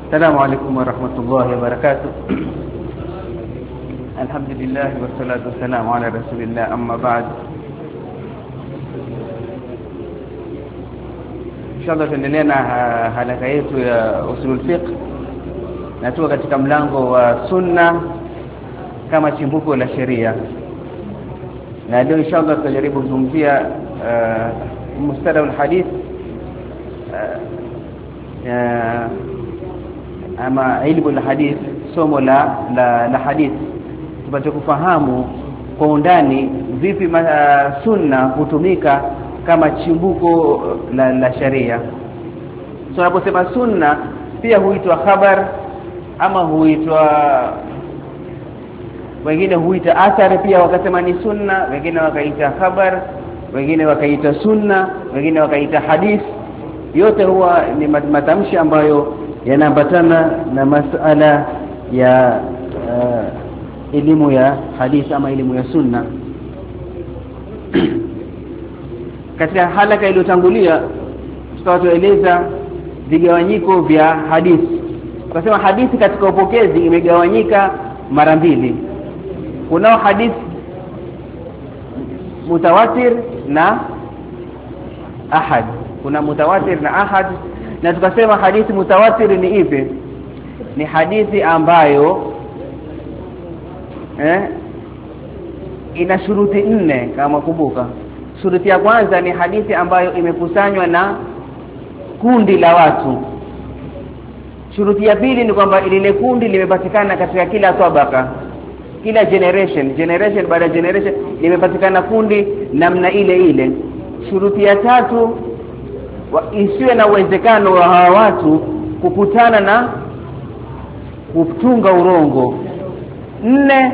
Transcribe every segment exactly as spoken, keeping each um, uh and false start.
السلام عليكم ورحمة الله وبركاته. الحمد لله والصلاة والسلام على رسول الله. أما بعد، إن شاء الله tuendelee na halaka yetu ya usulul fiqh, na tuko katika mlango wa sunna kama chimbuko la sheria. Na leo insha Allah tutajaribu kuzungumzia mustalah alhadith, ama ilmu alhadith, somo la la, la hadith, tupate kufahamu kwa undani vipi uh, sunna hutumika kama chimbuko la, la sharia. So tunaposema sunna pia huitwa khabar, ama huitwa, wengine huita athar pia wakasema ni sunna, wengine wakaita khabar, wengine wakaita sunna, wengine wakaita hadith. Yote huwa ni matamshi ambayo yanaambatana na masala ya uh, elimu ya hadith ama elimu ya sunna. Katika halaka iliyotangulia tutawatueleza vigawanyiko vya hadithi. Tukasema hadithi katika upokezi imegawanyika mara mbili. Kunao hadithi mutawatir na ahad. Kuna mutawatir na ahad, na tukasema hadithi mutawatir ni ipi? Ni hadithi ambayo eh ina shuruti nne kama kumbuka. Shuruti ya kwanza ni hadithi ambayo imekusanywa na kundi la watu. Shuruti ya pili ni kwamba ile kundi limepatikana katika kila tabaka, kila generation, generation baada ya generation limepatikana kundi namna ile ile. Shuruti ya tatu, isiwe na uwezekano wa hawa watu kukutana na kutunga urongo. Nne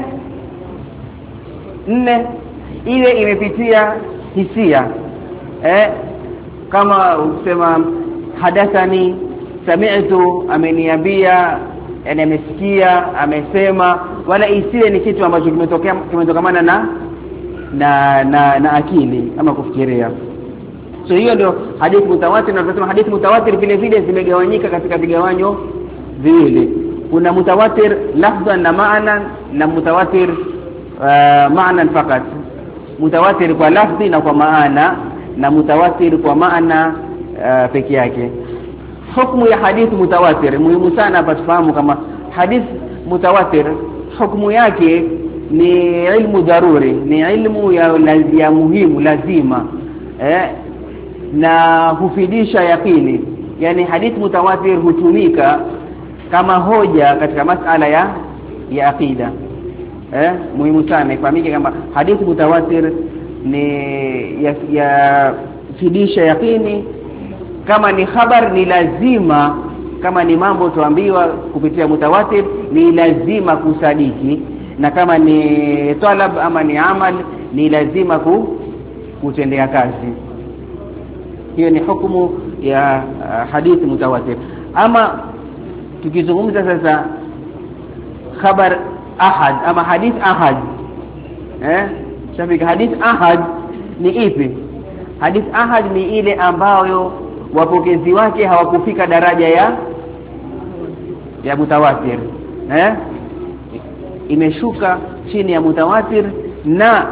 nne ile imepitia hisia, eh kama ukisema hadathani, sami'tu, ameniambia, yani amesikia, amesema, wala isiwe ni kitu ambacho kimetokea kimetokamana na na na, na akili ama kufikiria. So hiyo ndio hadithi mutawatir. Na tunasema hadithi mutawatir vile vile zimegawanyika katika vigawanyo viwili. Kuna mutawatir lafdhan na maana, na mutawatir uh, maana fakat. Mutawatir kwa lafzi na kwa maana, na mutawatir kwa maana uh, peke yake. Hukumu ya hadithi mutawatir muhimu sana hapa tufahamu. Kama hadithi mutawatir hukumu yake ni ilmu daruri, ni ilmu ya, ya muhimu lazima, eh na hufidisha yaqini. Yani hadithi mutawatir hutumika kama hoja katika masala ya ya aqida. Eh muhimu sana ifahamike kama hadithi mutawatir ni ya, ya fidisha yaqini. Kama ni khabar ni lazima, kama ni mambo tuambiwa kupitia mutawatir ni lazima kusadiki, na kama ni talab ama ni amal ni lazima ku, kutendea kazi. Hiyo ni hukumu ya uh, hadithi mutawatir. Ama tukizungumza sasa khabar ahad ama hadith ahad, eh shafika hadith ahad ni ipi? Hadith ahad ni ile ambayo wapokezi wake hawakufika daraja ya ya mutawatir, eh imeshuka chini ya mutawatir, na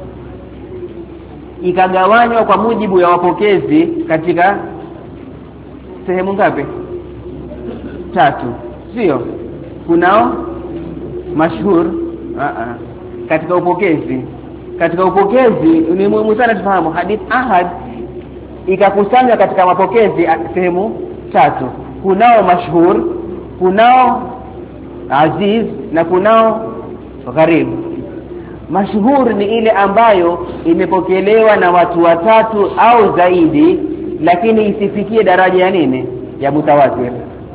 ikagawanywa kwa mujibu ya wapokezi katika sehemu ngapi? Tatu, sio? Kunao mashhur a a katika upokezi. Katika upokezi ni muhimu sana tufahamu hadith ahad ikakusanywa katika mapokezi sehemu tatu. Kunao mashhur, kunao aziz, na kunao gharib. Mashhur ni ile ambayo imepokelewa na watu watatu au zaidi, lakini isifikie daraja ya nini? Ya mutawatir,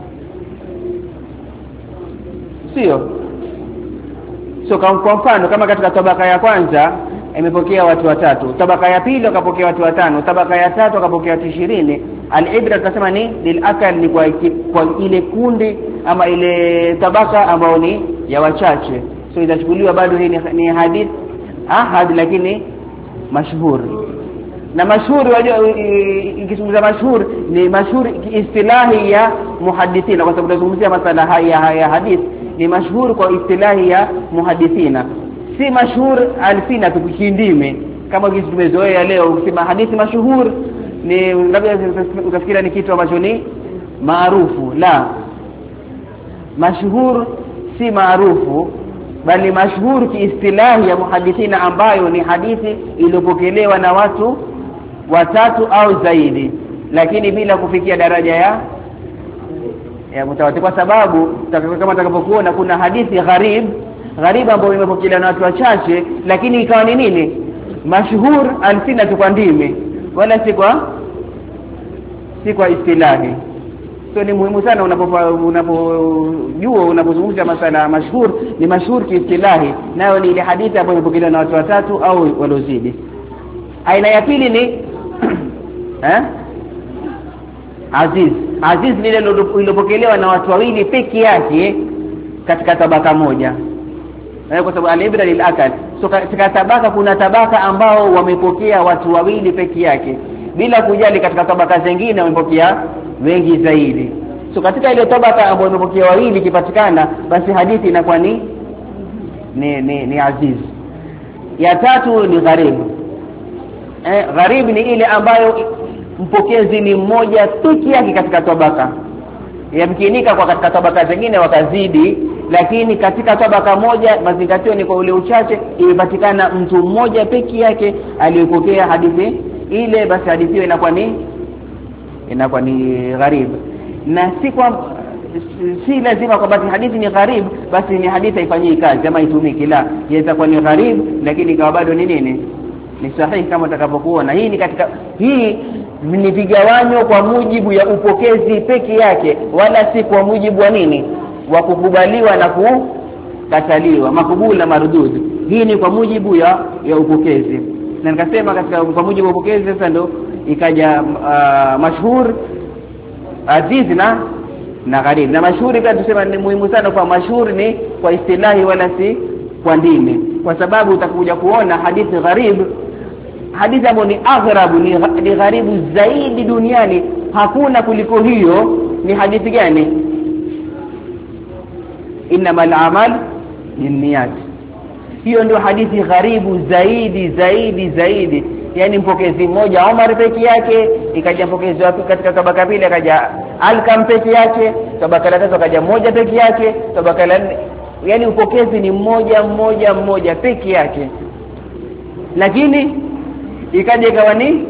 sio? So kwa mfano kama katika tabaka ya kwanza imepokea watu watatu, tabaka ya pili wakapokea watu watano, tabaka ya tatu wakapokea watu ishirini. Al-ibra tunasema ni lil akal, ni kwa, kwa ile kundi ama ile tabaka ambao ni ya wachache. So itachukuliwa bado hii ni, ni hadith ahad lakini mashhur. Na mashhur wajua ikizungumza mashhur ni mashhur istilahi ya muhadithina, kwa sababu tunazungumzia masala haya haya hadith ni mashhur kwa istilahi ya muhadithina, si mashhur alfina tukindime kama jinsi tumezoea leo. Ukisema hadithi mashhur ni labda utafikira ni kitu ambacho ni maarufu. La, mashhur si maarufu, bali mashhur kiistilahi ya muhadithina ambayo ni hadithi iliyopokelewa na watu watatu au zaidi, lakini bila kufikia daraja ya ya mutawatir. Kwa sababu kama tutakapokuona kuna hadithi gharib gharib ambayo imepokelewa na watu wachache, lakini ikawa ni nini mashhur alfina tu kwa ndimi, wala si kwa si kwa istilahi. So ni muhimu sana unapojua unapojua unapozungumza masala mashhur ni mashhur kiistilahi, nayo ni ile hadithi ambayo imepokelewa na watu watatu au walozidi. Aina ya pili ni eh aziz. Aziz ni ile iliyopokelewa na watu wawili peke yake katika tabaka moja, eh, kwa sababu al-ibra lil-akal. So katika tabaka kuna tabaka ambao wamepokea watu wawili peke yake, bila kujali katika tabaka zingine wamepokea wengi zaidi. So katika ile tabaka ambayo wamepokea wawili kipatikana, basi hadithi inakuwa ni ni ni, ni aziz. Ya tatu ni gharib. Eh, gharib ni ile ambayo mpokezi ni mmoja peke yake katika tabaka, yamkinika kwa katika tabaka zingine wakazidi, lakini katika tabaka moja mazingatio ni kwa ule uchache, imepatikana mtu mmoja peke yake aliyepokea hadithi ile, basi hadithi hiyo inakuwa ni inakuwa ni gharib. Na si kwa si lazima kwa basi hadithi ni gharib basi ni hadithi haifanyii kazi ama itumiki, la, inaweza kuwa ni gharib lakini ikawa bado ni nini ni sahihi kama utakapokuona. Hii ni katika hii ni vigawanyo kwa mujibu ya upokezi peke yake, wala si kwa mujibu wa nini wa kukubaliwa na kukataliwa, makubul na mardud. Hii ni kwa mujibu ya ya upokezi. Na nikasema katika kwa mujibu wa upokezi sasa ndo ikaja uh, mashhur, aziz na na gharib. Na mashhuri pia tusema ni muhimu sana kwa mashhur ni kwa istilahi wala si kwa dini, kwa sababu utakuja kuona hadithi gharib, hadithi ambayo ni aghrabu ni, ni gharibu zaidi duniani, hakuna kuliko hiyo. Ni hadithi gani? Innamal a'mal binniyat. Hiyo ndio hadithi gharibu zaidi zaidi zaidi. Yani mpokezi mmoja Umar peke yake, ikaja mpokezi wapi katika tabaka pili akaja Alkam peke yake, tabaka la tatu akaja mmoja peke yake, tabaka la nne, yani upokezi ni mmoja mmoja mmoja peke yake, lakini ikaja ikawa ni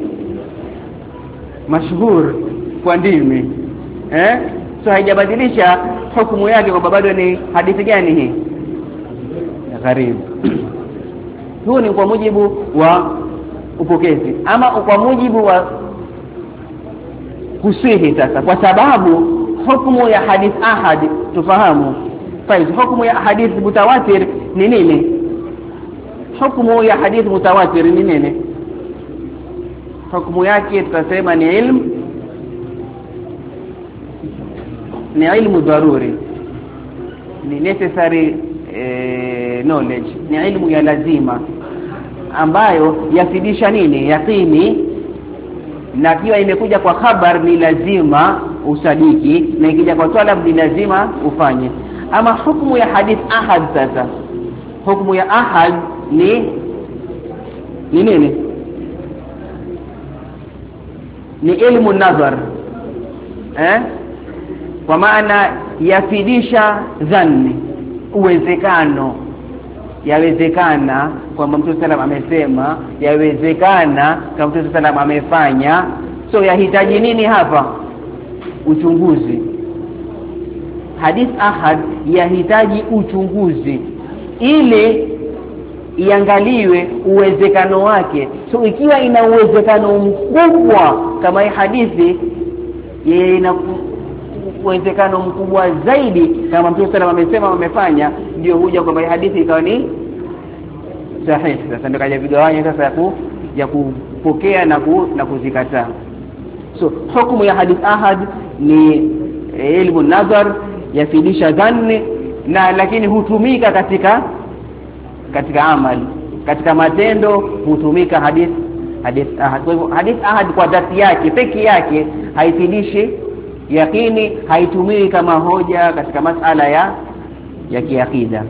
mashhur kwa ndimi, eh so haijabadilisha hukumu yake kwamba bado ni hadithi gani hii gharib. Huo ni kwa mujibu wa upokezi. Ama kwa mujibu wa kusihi sasa, kwa sababu hukumu ya hadith ahad tufahamu. Faiz, hukumu ya hadith mutawatir ni nini? Hukumu ya hadith mutawatir ni nini? Hukumu yake tutasema ni ilmu ni ilmu daruri, ni necessary eh, knowledge, ni ilmu ya lazima ambayo yafidisha nini yaqini, na kiwa imekuja kwa khabar ni lazima usadiki, na ikija kwa talab ni lazima ufanye. Ama hukumu ya hadith ahad sasa, hukumu ya ahad ni ni nini? Ni ilmu nazar, eh kwa maana yafidisha dhanni, uwezekano, yawezekana kwamba Mtume sallam amesema, yawezekana kama Mtume sallam amefanya. So yahitaji nini hapa? Uchunguzi. Hadith ahad yahitaji uchunguzi ili iangaliwe uwezekano wake. So ikiwa ina uwezekano mkubwa kama hii hadithi, ina uwezekano mkubwa zaidi kama Mtume sallam amesema amefanya, ndio huja kwamba hadithi ikawa ni sahihi. Sasa ndio kaja vigawanya sasa ya ku ya kupokea na ku, na kuzikataa. So hukumu ya hadith ahad ni ilmu nazar, yafidisha dhanni, na lakini hutumika katika katika amali, katika matendo hutumika hadith hadith ahad. Kwa hivyo hadith ahad kwa dhati yake peke yake haifidishi yakini, haitumii kama hoja katika masala ya ya kiakida.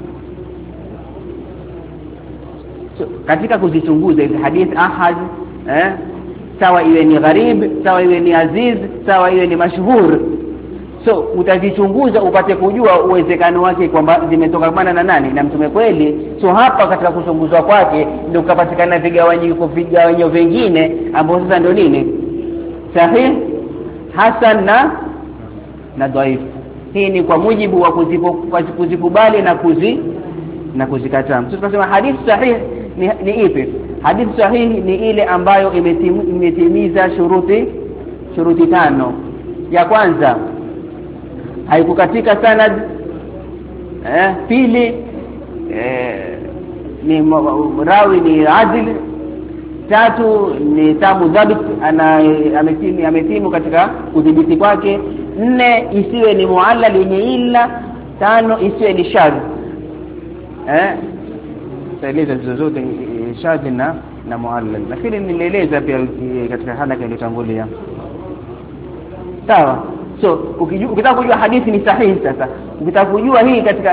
So, katika kuzichunguza hizi hadith ahad eh sawa iwe ni gharib, sawa iwe ni aziz, sawa iwe ni mashhur, so utazichunguza upate kujua uwezekano wake kwamba zimetokamana na nani, na mtume kweli. So hapa katika kuchunguzwa kwake ndio kupatikana vigawanyiko vigawanyo vingine ambao sasa ndio nini, sahih, hasan na na dhaif. Hii ni kwa mujibu wa kuzikubali na kuzi na kuzikataa. So tunasema hadith sahih ni, ni ipi? Hadith sahih ni ile ambayo imetim, imetimiza shuruti shuruti tano. Ya kwanza, haikukatika sanad. Eh pili, eh, ni rawi ni adil. Tatu, ni tamu dhabit, ana ametimu ametimu katika kudhibiti kwake. Nne, isiwe ni muallal yenye illa. Tano, isiwe ni shadh. Eh taeleza zozote shadh na na muallal. Lakini nilieleza pia katika halaka iliyotangulia. Sawa. So ukitaka kujua hadithi ni sahihi, sasa ukitaka kujua hii katika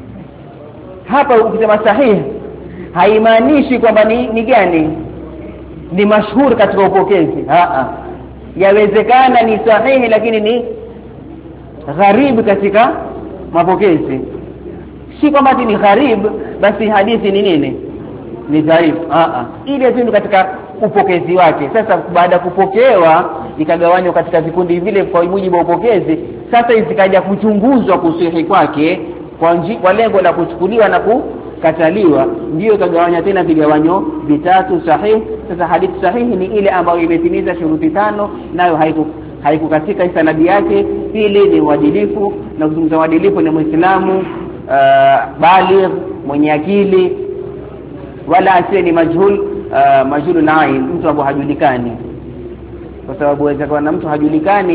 hapa, ukisema sahihi haimaanishi kwamba ni, ni gani ni mashhur katika upokezi. a a yawezekana ni sahihi lakini ni gharib katika mapokezi. Si kwamba ni gharib basi hadithi ni nini, ni dhaif. a a ile tu katika upokezi wake. Sasa baada kupokewa ikagawanywa katika vikundi vile kwa mujibu wa upokezi. Sasa izikaja kuchunguzwa kusihi kwake kwa nji, kwa lengo la kuchukuliwa na kukataliwa, ndio ikagawanywa tena vigawanyo vitatu sahih. Sasa hadithi sahihi ni ile ambayo imetimiza shuruti tano, nayo haiku haikukatika sanadi yake. Pili ni uadilifu, na kuzungumza uadilifu ni Muislamu uh, baligh, mwenye akili, wala asiye ni majhul uh, majhulun ain, mtu ambaye hajulikani. Kwa sababu waweza kuwa na mtu hajulikani,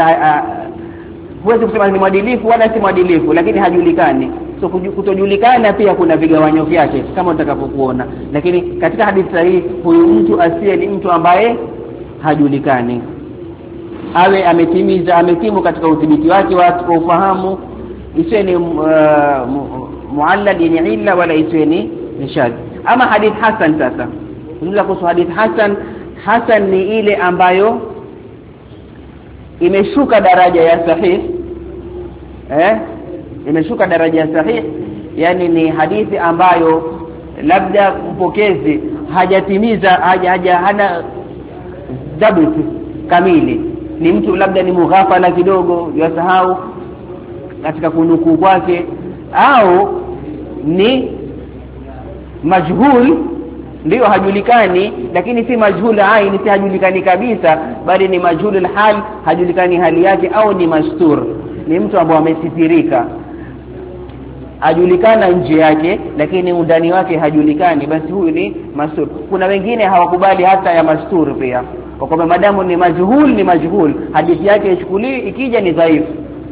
huwezi kusema ni mwadilifu wala si mwadilifu, lakini hajulikani. So kutojulikana pia kuna vigawanyo vyake kama utakapokuona. Lakini katika hadithi sahihi, huyu mtu asiye ni mtu ambaye hajulikani, awe ametimiza ametimu katika udhibiti wake wa ufahamu, isiwe ni uh, muallal yenye illa wala isiwe ni nishad. Ama hadith hasan, sasa tunaweza kuhusu hadith hasan. Hasan ni ile ambayo imeshuka daraja ya sahih. Eh imeshuka daraja ya sahih, yani ni hadithi ambayo labda mpokezi hajatimiza haja haja hana dhabiti kamili, ni mtu labda ni mughafala kidogo, yasahau katika kunukuu kwake, au ni majhul, ndio hajulikani, lakini si majhul aini, si hajulikani kabisa, bali ni majhul hal, hajulikani hali yake, au ni mastur, ni mtu ambaye amesitirika, ajulikana nje yake lakini undani wake hajulikani, basi huyu ni mastur. Kuna wengine hawakubali hata ya mastur pia, kwa kwamba madamu ni majhul ni majhul, hadithi yake ichukuliwe, ikija ni dhaifu.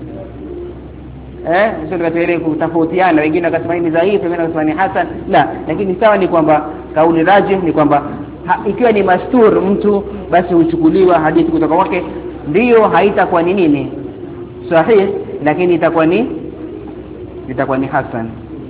Eh sio tukatele kutofautiana, wengine wakasema ni dhaifu, wengine wakasema ni hasan. La, lakini sawa ni kwamba kauli rajih ni kwamba ikiwa ni mastur mtu, basi huchukuliwa hadithi kutoka kwake, ndio haitakuwa ni nini sahih, lakini itakuwa ni itakuwa ni hasan.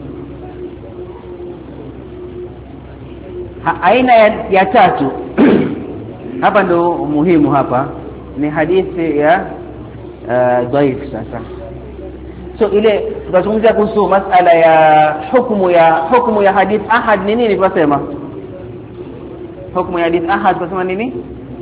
Ha, aina ya, ya tatu hapa ndo muhimu, hapa ni hadithi ya uh, dhaif. Sasa so ile tunazungumzia kuhusu masala ya hukumu ya hukumu ya hadith ahad ni nini? Tunasema hukumu ya hadith ahad tunasema nini?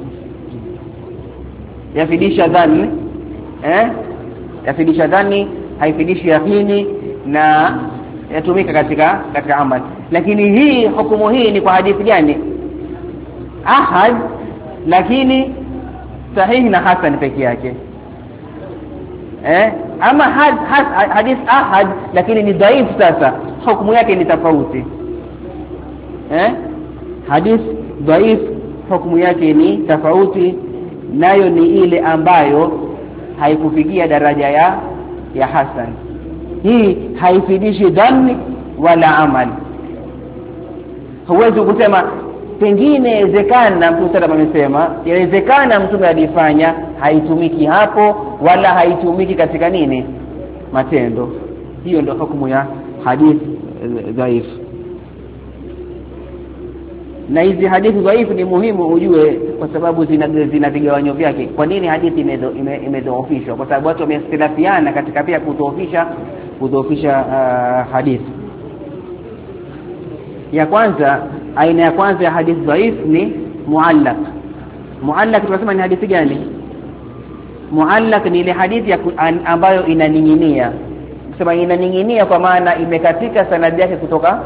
Yafidisha dhani, eh yafidisha dhani, haifidishi yakini, na yatumika katika katika amal. Lakini hii hukumu hii ni kwa hadithi gani? Ahad, lakini sahihi na hasan pekee yake. Eh ama had, had, hadith ahad lakini ni dhaifu, sasa hukumu yake ni tofauti. Eh hadith dhaif hukumu yake ni tofauti, nayo ni ile ambayo haikufikia daraja ya ya hasan. Hii haifidishi dhanni wala amali. Huwezi kusema pengine inawezekana Mtume sallallahu amesema, inawezekana Mtume alifanya, haitumiki hapo wala haitumiki katika nini matendo. Hiyo ndio hukumu ya hadith dhaif. Na hizi hadithi dhaifu ni muhimu ujue, kwa sababu zina zina vigawanyo vyake. Kwa nini hadithi imedhoofishwa? Kwa sababu watu wameikhtilafiana katika pia kudhoofisha kudhoofisha uh, hadithi. Ya kwanza, aina ya kwanza ya hadithi dhaif ni muallaq. Muallaq tunasema ni hadithi gani? Muallaq ni ile hadithi ambayo inaning'inia. Kusema inaning'inia kwa maana imekatika sanadi yake kutoka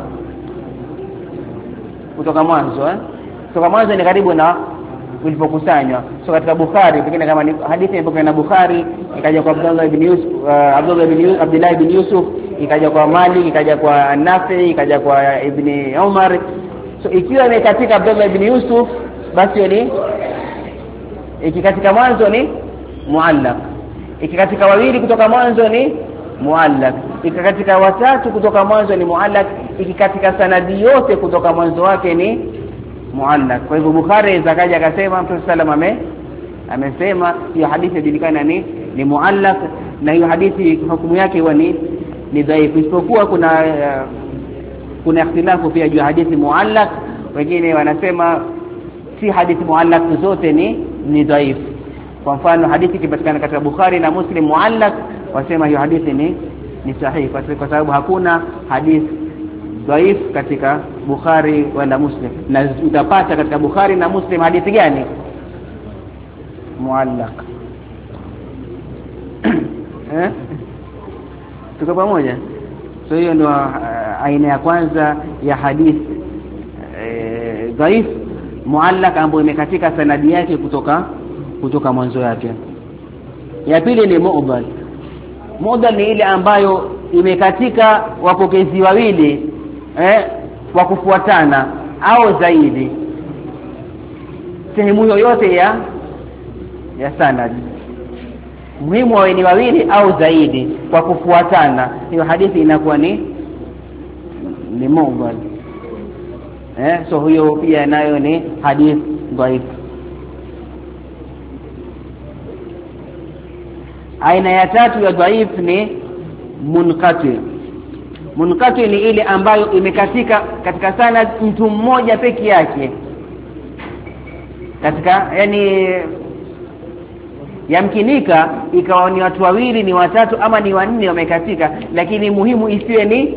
kutoka mwanzo eh kutoka mwanzo ni karibu na ulipokusanywa. So katika Bukhari pengine kama ni hadithi ipo na Bukhari, ikaja kwa Abdullah ibn Yusuf uh, Abdullah ibn Yusuf Abdullah ibn Yusuf, ikaja kwa Malik, ikaja kwa Nafi, ikaja kwa Ibn Umar. So ikiwa imekatika Abdullah ibn Yusuf, basi ni ikikatika mwanzo ni muallaq. Ikikatika wawili kutoka mwanzo ni muallaq. Ikikatika watatu kutoka mwanzo ni muallaq. Ikikatika sanadi yote kutoka mwanzo wake ni muallaq. Kwa hivyo Bukhari zakaja akasema Mtume sallallahu alayhi wasallam amesema hiyo hadithi inajulikana ni ni muallaq, na hiyo hadithi hukumu yake huwa ni ni dhaifu, isipokuwa kuna uh, kuna ikhtilafu pia juu ya hadithi muallaq. Wengine wanasema si hadithi muallaq zote ni ni dhaifu. Kwa mfano hadithi ikipatikana katika Bukhari na Muslim muallaq, wasema hiyo hadithi ni ni sahihi, kwa sababu hakuna hadithi dhaif katika Bukhari wala Muslim. Na utapata katika Bukhari na Muslim hadithi gani? Muallaq. eh tuko pamoja? So hiyo ndio uh, aina ya kwanza ya hadithi e, dhaif, muallaq, ambayo imekatika sanadi yake kutoka kutoka mwanzo yake. Ya pili ni mu'dal. Mu'dal ni ile ambayo imekatika wapokezi wawili eh wa kufuatana au zaidi, sehemu yoyote ya ya sanad, muhimu wawe ni wawili au zaidi kwa kufuatana, hiyo hadithi inakuwa ni ni mu'dal. eh so hiyo pia nayo ni hadith dhaif. Aina ya tatu ya dhaif ni munqati. Munqati ni ile ambayo imekatika katika sanad mtu mmoja peke yake, katika yani yamkinika ikawa ni watu wawili, ni watatu, ama ni wanne wamekatika, lakini muhimu isiwe ni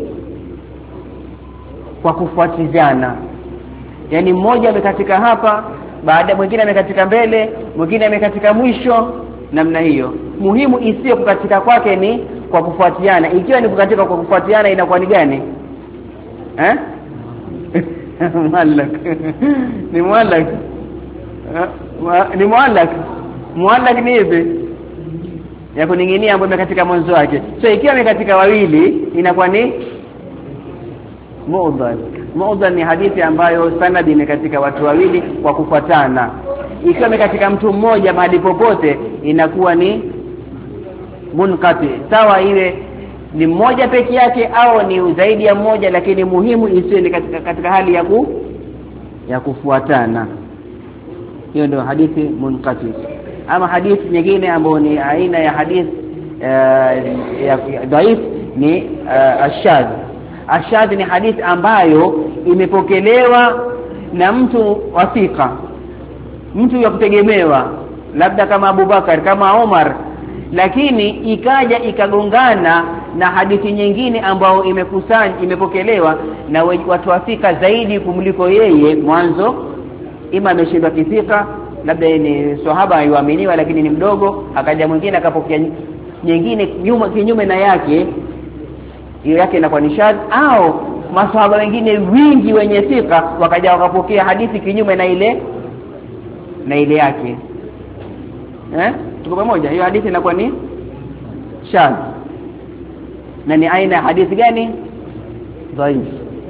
kwa kufuatizana. Yani mmoja amekatika hapa, baada mwingine amekatika mbele, mwingine amekatika mwisho, namna hiyo. Muhimu isiwe kukatika kwake ni kwa kufuatiana. Ikiwa ni kukatika kwa kufuatiana inakuwa ni gani? Eh? Muallaq. Ni muallaq. Ni muallaq. Muallaq ni hivi ya kuning'inia ambayo imekatika mwanzo wake. So ikiwa imekatika wawili inakuwa ni mu'dal. Mu'dal ni hadithi ambayo sanadi imekatika watu wawili kwa kufuatana. Ikiwa imekatika mtu mmoja mahali popote inakuwa ni munqati. Sawa iwe ni mmoja peke yake au ni zaidi ya mmoja, lakini muhimu isiwe ni katika, katika hali ya ku ya kufuatana. Hiyo ndio hadithi munqati. Ama hadithi nyingine ambayo ni aina ya hadithi uh, ya dhaif ni uh, ashadh. Ashadh ni hadithi ambayo imepokelewa na mtu wasika, mtu ya kutegemewa, labda kama Abu Bakar, kama Umar, lakini ikaja ikagongana na hadithi nyingine ambayo imekusanya imepokelewa na watu wasika zaidi kumliko yeye mwanzo. Ima ameshindwa kifika, labda ni sahaba yuaminiwa lakini ni mdogo, akaja mwingine akapokea nyingine nyuma kinyume na yake, hiyo yake inakuwa ni shadh. Au masahaba wengine wingi wenye thika wakaja wakapokea hadithi kinyume na ile na ile yake. Eh tuko pamoja? Hiyo hadithi inakuwa ni shadh. Na ni aina ya hadithi gani? Dhaif.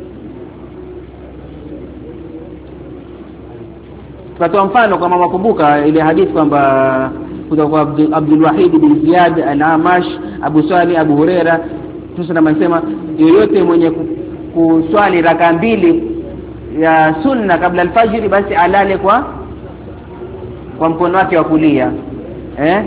Kwa mfano kama wakumbuka ile hadithi kwamba kutoka kwa Abdul Wahid bin Ziyad al-Amash, Abu Salih, Abu Huraira, tunasema yoyote mwenye kuswali raka mbili ya sunna kabla alfajiri basi alale kwa kwa mkono wake wa kulia. Eh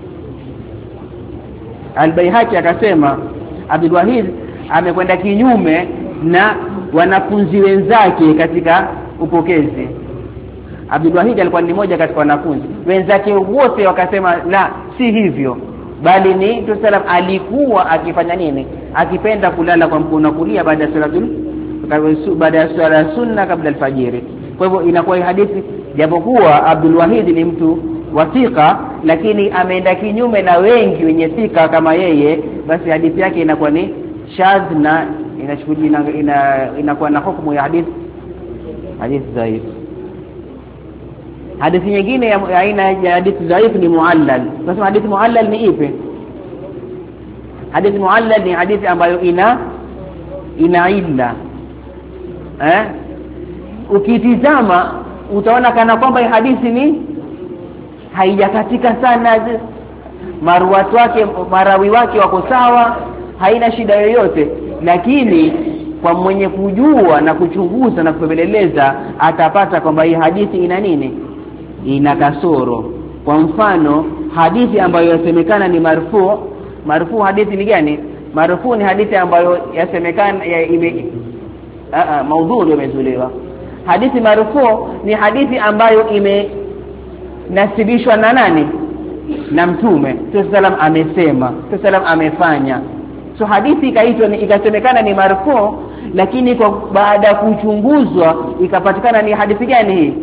Al-Baihaqi akasema Abdul Wahid amekwenda kinyume na wanafunzi wenzake katika upokezi. Abdul Wahid alikuwa ni mmoja katika wanafunzi wenzake, wote wakasema la, si hivyo, bali ni Mtume sallam alikuwa akifanya nini, akipenda kulala kwa mkono kulia baada ya salatul baada ya swala sunna kabla alfajiri. Kwa hivyo inakuwa hadithi, japokuwa Abdul Wahid ni mtu wathika, lakini ameenda kinyume na wengi wenye thika kama yeye, basi hadithi yake inakuwa ni shadh na inachukuliwa ina, ina, inakuwa na hukumu ya hadithi hadithi dhaif. Hadithi nyingine ya aina ya hadithi dhaif ni muallal. Nasema hadithi muallal ni ipi? Hadithi muallal ni hadithi ambayo ina ina illa. Eh ukitizama utaona kana kwamba hii hadithi ni haijakatika sana, marwatu wake marawi wake wako sawa, haina shida yoyote, lakini kwa mwenye kujua na kuchunguza na kupeleleza atapata kwamba hii hadithi ina nini, ina kasoro. Kwa mfano hadithi ambayo yasemekana ni marfu, marfu hadithi ni gani? Marfu ni hadithi ambayo yasemekana ya ime a a maudhui imezuliwa. Hadithi marfu ni hadithi ambayo ime nasibishwa na nani? Na Mtume. Mtume sallam amesema, Mtume sallam amefanya. So hadithi ikaitwa ni ikasemekana ni marfu, lakini kwa baada ya kuchunguzwa ikapatikana ni hadithi gani hii?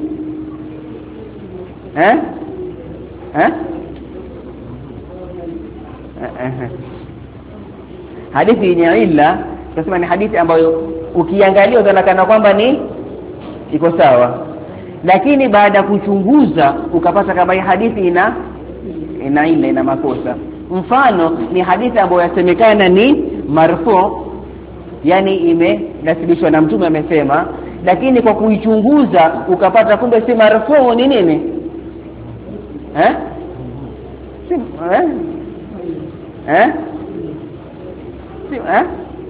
Eh? Eh? Eh. Hadithi yenye illa, tunasema ni hadithi ambayo ukiangalia utaonekana kwamba ni iko sawa, lakini baada ya kuchunguza ukapata kama hii hadithi ina ina illa, ina makosa. Mfano ni hadithi ambayo yasemekana ni marfu, yani imenasibishwa na Mtume amesema, lakini kwa kuichunguza ukapata kumbe si marfu, ni nini? Eh? Si eh? Eh? Si eh?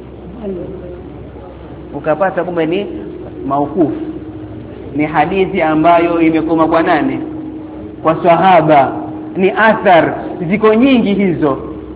Ukapata kumbe ni maukufu, ni hadithi ambayo imekoma kwa nani? Kwa sahaba, ni athar, ziko nyingi hizo.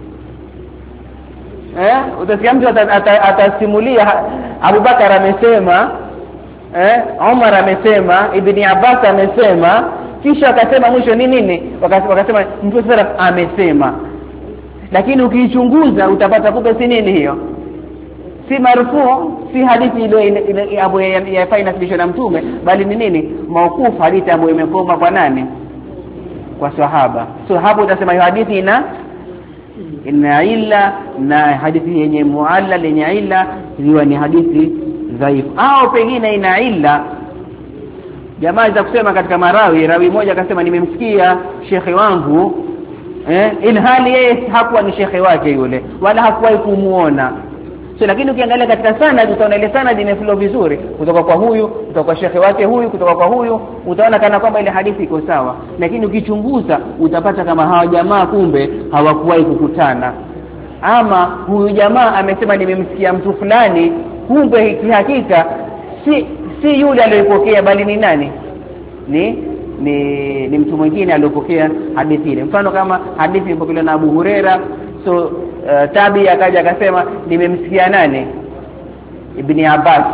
Eh utasikia mtu atasimulia Abu Bakar amesema, eh Umar amesema, Ibn Abbas amesema, kisha akasema mwisho ni nini? Wakasema Mtume sallam amesema, lakini ukiichunguza utapata kumbe si nini hiyo, si marfu, si hadithi ile ambayo yafai nasibishwa na Mtume, bali ni nini? Maukufu, hadithi ambayo imekoma kwa nani? Kwa sahaba. So hapo utasema hiyo hadithi ina ina illa, na hadithi yenye muallal yenye illa hiyo ni hadithi dhaifu. Au pengine ina illa, jamaa za kusema katika marawi, rawi moja akasema nimemsikia shekhi wangu, eh ilhali yeye hakuwa ni shekhi wake yule, wala hakuwahi kumuona. So lakini ukiangalia katika sanad utaona ile sanad imeflow vizuri kutoka kwa huyu, kutoka kwa shekhi wake huyu, kutoka kwa huyu, utaona kana kwamba ile hadithi iko sawa. Lakini ukichunguza utapata kama hawa jamaa kumbe hawakuwahi kukutana, ama huyu jamaa amesema nimemsikia mtu fulani, kumbe hakika si si yule aliyepokea, bali ni nani? Ni ni, ni mtu mwingine aliyopokea hadithi ile. Mfano kama hadithi ilipokelewa na Abu Huraira, so uh, tabi akaja akasema nimemsikia nani? Ibn Abbas,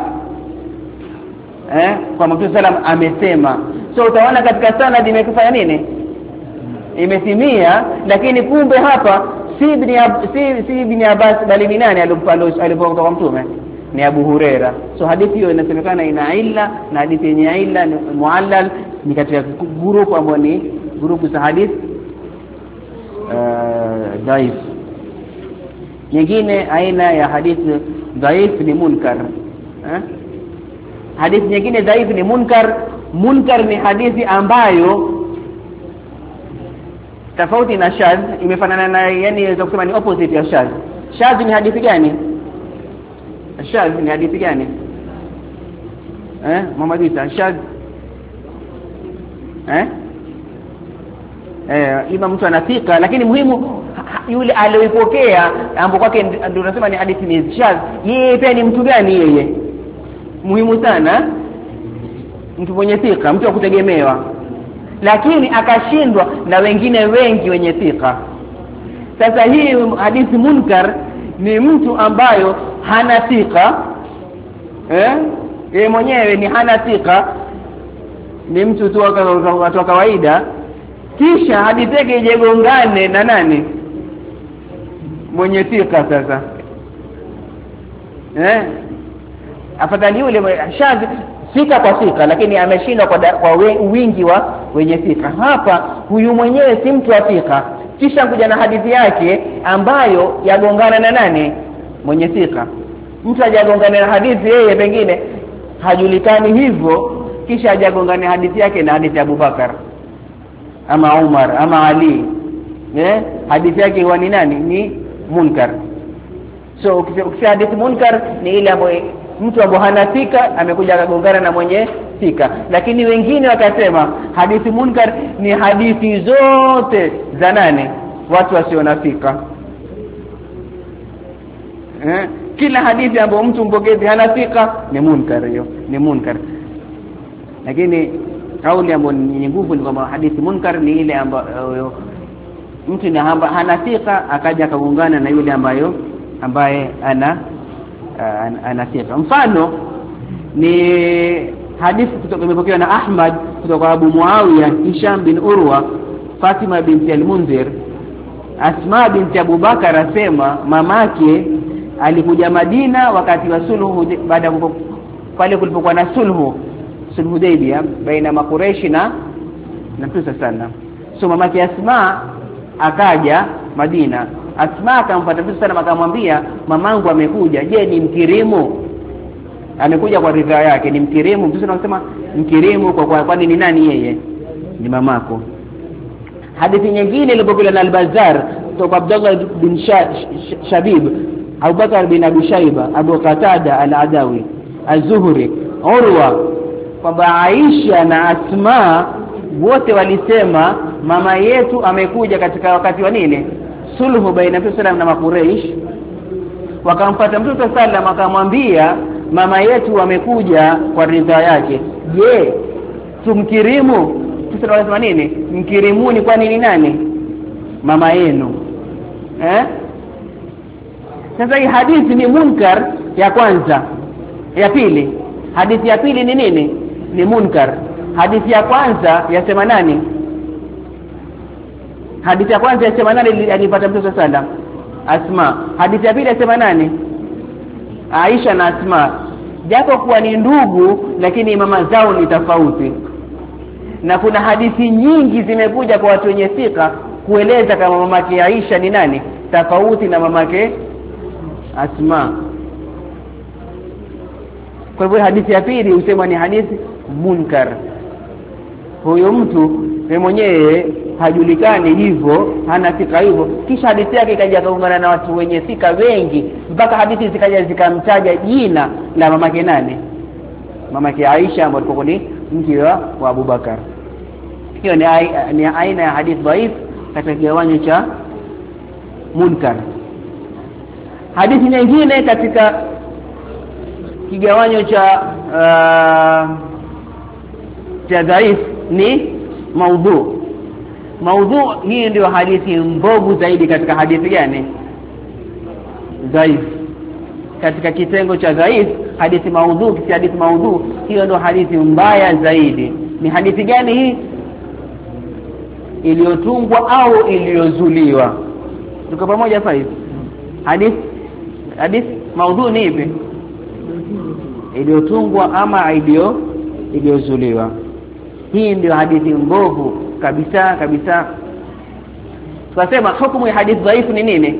eh kwa Mtume sallam amesema. So utaona katika sanad imekufanya nini, imetimia, lakini kumbe hapa si ibn si, si ibn Abbas, bali ni nani alipokuwa kwa Mtume? Ni Abu Huraira. So hadithi hiyo inasemekana ina illa, na hadithi yenye illa ni muallal, ni katika grupu ambayo ni grupu za hadithi uh, dhaif. Nyingine aina ya hadithi dhaif ni munkar. Eh? Hadithi nyingine dhaif ni munkar. Munkar ni hadithi ambayo tofauti na shadh, imefanana na, yani inaweza kusema ni opposite ya shadh. Shadh ni hadithi gani? Shadh ni hadithi gani? Eh Muhammad Isa, shadh eh eh ima mtu anathika, lakini muhimu yule aliyopokea ambapo kwake ndio tunasema ni hadithi ni shadh, yeye pia ni mtu gani yeye? Muhimu sana. mtu mwenye thika, mtu wa kutegemewa, lakini akashindwa na wengine wengi wenye thika. Sasa hii hadithi munkar ni mtu ambayo hana thika, eh yeye mwenyewe ni hana thika, ni mtu tu wa kawaida, kisha hadithi yake ijegongane na nani? Mwenye thika. Sasa eh afadhali yule shazi fika kwa fika, lakini ameshindwa kwa, kwa wingi wa wenye fika. Hapa huyu mwenyewe si mtu wa fika, kisha kuja na hadithi yake ambayo yagongana na nani? Mwenye fika. Mtu hajagongana na hadithi, yeye pengine hajulikani hivyo, kisha hajagongana na hadithi yake na hadithi ya Abubakar ama Umar ama Ali, eh hadithi yake huwa ni nani? Ni munkar. So ukisema hadithi munkar ni ile ambayo mtu ambaye hana thika amekuja akagongana na mwenye thika. Lakini wengine wakasema hadithi munkar ni hadithi zote za nane watu wasio na thika, eh kila hadithi ambayo mtu mpokezi hana thika ni munkar, hiyo ni munkar. Lakini kauli ambayo ni nguvu ni kwamba hadithi munkar ni ile ambayo mtu ni hana thika akaja akagongana na yule ambayo ambaye ana ana thika. Mfano ni hadithi kutoka imepokewa na Ahmad kutoka Abu Muawiya, Hisham bin Urwa, Fatima binti al-Munzir, Asma binti Abu Bakar asema mamake alikuja Madina wakati wa sulhu, baada pale kulipokuwa na sulhu sulhu Hudaybiyah baina Makureishi na na Mtume sallam. So mamake Asma akaja Madina. Asma akamfuata Mtume sallam akamwambia, mamangu amekuja, je ni mkirimu? Amekuja kwa ridhaa yake, ni mkirimu? Mtume sallam anasema mkirimu kwa kwa kwani ni nani yeye? Ni mamako. Hadithi nyingine ilipokuwa na Al-Bazzar kutoka Abdullah bin Shabib, Abu Bakar bin Abi Shayba, Abu Qatada al-Adawi, Az-Zuhri, Urwa, kwamba Aisha na Asma wote walisema mama yetu amekuja katika wakati wa nini? Sulhu baina Mtume sallam na Makureish. Wakampata Mtume sallam akamwambia mama yetu amekuja kwa ridhaa yake, je tumkirimu? Mtume sallam anasema nini? Mkirimuni, kwa nini nani? Mama yenu. Eh sasa hii hadithi ni munkar ya kwanza. Ya pili, hadithi ya pili ni nini? Ni munkar. Hadithi ya kwanza yasema nani? Hadithi ya kwanza yasema nani alipata Mtume sallam? Asma. Hadithi ya pili yasema nani? Aisha na Asma. Japo kuwa ni ndugu, lakini mama zao ni tofauti. Na kuna hadithi nyingi zimekuja kwa watu wenye thika kueleza kama mamake Aisha ni nani? Tofauti na mamake Asma. Kwa hivyo hadithi ya pili usema ni hadithi munkar. Huyo mtu yeye mwenyewe hajulikani hivyo, hana thika hivyo, kisha hadithi yake ikaja kaungana na watu wenye thika wengi, mpaka hadithi zikaja zikamtaja jina la mamake nani? Mamake Aisha ambaye alikuwa ni mke wa Abu Bakar. Hiyo ni ni aina ya hadithi dhaif katika kiwango cha munkar. Hadithi nyingine katika kigawanyo cha uh, cha dhaif ni maudhu. Maudhu hii ndio hadithi mbovu zaidi katika hadithi gani? Dhaif. Katika kitengo cha dhaif, hadithi maudhu, kisi hadithi maudhu, hiyo ndio hadithi mbaya zaidi. Ni hadithi gani hii? Iliyotungwa au iliyozuliwa. Tuko pamoja sasa hivi? Hadithi hadithi maudhu ni ipi? Iliyotungwa ama iliyo iliyozuliwa. Hii ndio hadithi mbovu kabisa kabisa. Tunasema hukumu ya hadithi dhaifu ni nini?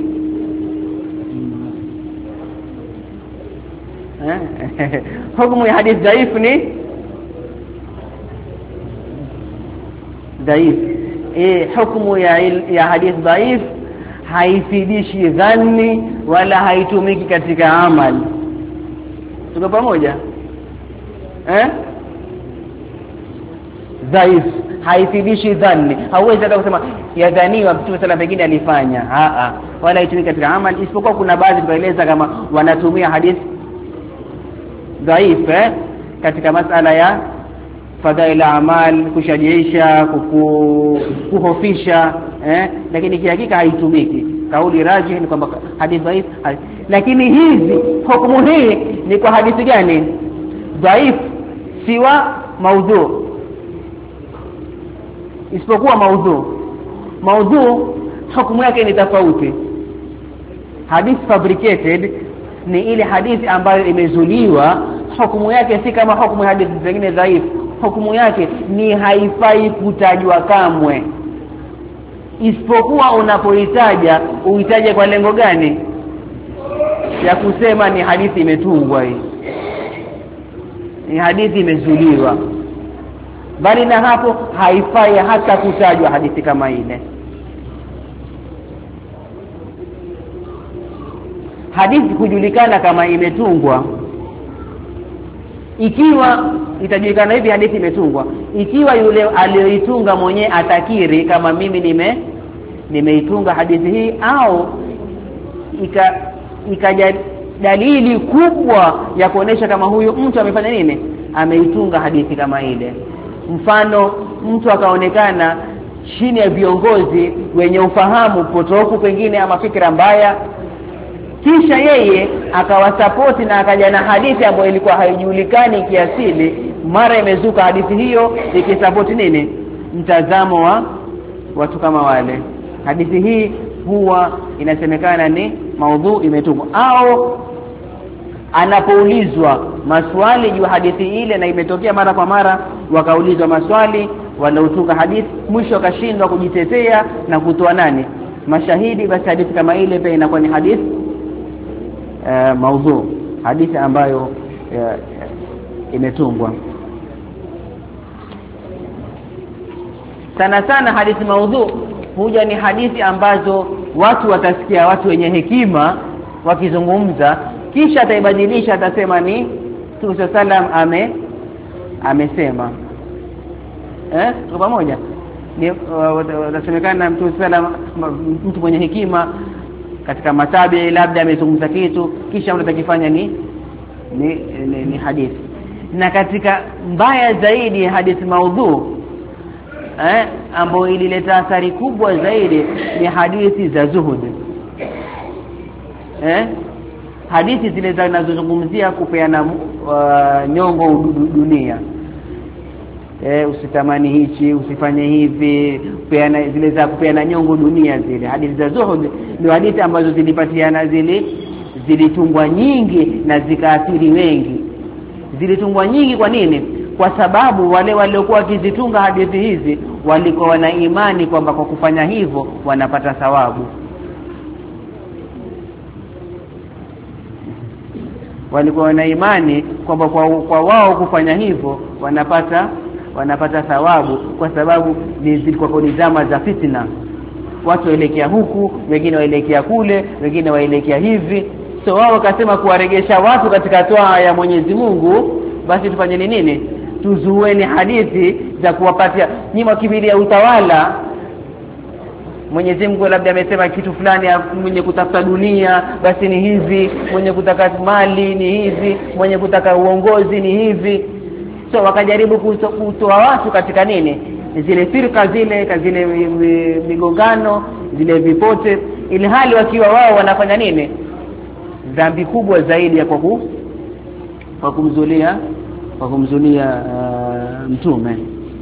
Eh? Hukumu ya hadithi dhaifu ni dhaif. Eh, hukumu ya ya hadithi dhaif haifidishi dhanni wala haitumiki katika amali. Tuko pamoja? Eh? Dhaif haifidishi dhanni. Hauwezi hata kusema yadhaniwa Mtume sallallahu pengine alifanya. A a, wala haitumiki katika amali, isipokuwa kuna baadhi tunaeleza kama wanatumia hadithi dhaif eh katika masala ya fadhaila amal, kushajiisha, kuhofisha, eh lakini kihakika haitumiki. Kauli rajih ni kwamba hadithi dhaif. Lakini hizi hukumu hii ni kwa hadithi gani? Dhaif siwa maudhu, isipokuwa maudhu. Maudhu hukumu yake ni tofauti. Hadith fabricated ni ile hadithi ambayo imezuliwa, hukumu yake si kama hukumu ya hadithi zingine dhaifu. Hukumu yake ni haifai kutajwa kamwe, isipokuwa unapoitaja uitaje kwa lengo gani? Ya kusema ni hadithi imetungwa, hii ni hadithi imezuliwa. Bali na hapo haifai hata kutajwa hadithi kama ile. Hadithi kujulikana kama imetungwa ikiwa itajulikana hivi hadithi imetungwa ikiwa yule aliyoitunga mwenye atakiri kama mimi nime nimeitunga hadithi hii, au ika ikaja dalili kubwa ya kuonesha kama huyu mtu amefanya nini, ameitunga hadithi kama ile. Mfano, mtu akaonekana chini ya viongozi wenye ufahamu potofu pengine ama fikra mbaya, kisha yeye akawasapoti na akaja na hadithi ambayo ilikuwa haijulikani kiasili, mara imezuka hadithi hiyo ikisapoti nini, mtazamo wa watu kama wale. Hadithi hii huwa inasemekana ni maudhu, imetungwa. Au anapoulizwa maswali juu hadithi ile, na imetokea mara kwa mara wakaulizwa maswali wanaotunga hadithi, mwisho akashindwa kujitetea na kutoa nani mashahidi, basi hadithi kama ile pia inakuwa ni hadithi uh, maudhu, hadithi ambayo uh, imetungwa. Sana sana hadithi maudhu huja ni hadithi ambazo watu watasikia, watu wenye hekima wakizungumza, kisha ataibadilisha, atasema ni Mtume sallam ame amesema. Eh kwa pamoja ni watasemekana uh, Mtume sallam mtu mwenye hekima katika matabi labda amezungumza kitu, kisha unatakifanya ni ni, ni ni hadithi. Na katika mbaya zaidi hadithi maudhu eh ambayo ilileta athari kubwa zaidi ni hadithi za zuhud. Eh hadithi zile zinazozungumzia kupeana uh, nyongo dunia. Eh usitamani hichi, usifanye hivi, kupeana zile za kupeana nyongo dunia, zile hadithi za zuhud ndio hadithi ambazo zilipatiana, zile zilitungwa nyingi na zikaathiri wengi. Zilitungwa nyingi kwa nini? Kwa sababu wale waliokuwa wakizitunga hadithi hizi walikuwa wana imani kwamba kwa kufanya hivyo wanapata thawabu. Walikuwa wana imani kwamba kwa, kwa wao kufanya hivyo wanapata wanapata thawabu, kwa sababu ni zilikuwa kwa zama za fitna. Watu waelekea huku, wengine waelekea kule, wengine waelekea hivi. So wao wakasema kuwaregesha watu katika toa ya Mwenyezi Mungu, basi tufanye nini? Tuzueni hadithi za kuwapatia nyinyi mkibilia utawala. Mwenyezi Mungu labda amesema kitu fulani, mwenye kutafuta dunia basi ni hivi, mwenye kutaka mali ni hivi, mwenye kutaka uongozi ni hivi. So wakajaribu kutoa watu katika nini, zile firqa zile, zile migongano, zile vipote, ili hali wakiwa wao wanafanya nini, dhambi kubwa zaidi ya kwa ku kwa kumzulia kwa kumzulia uh, mtume.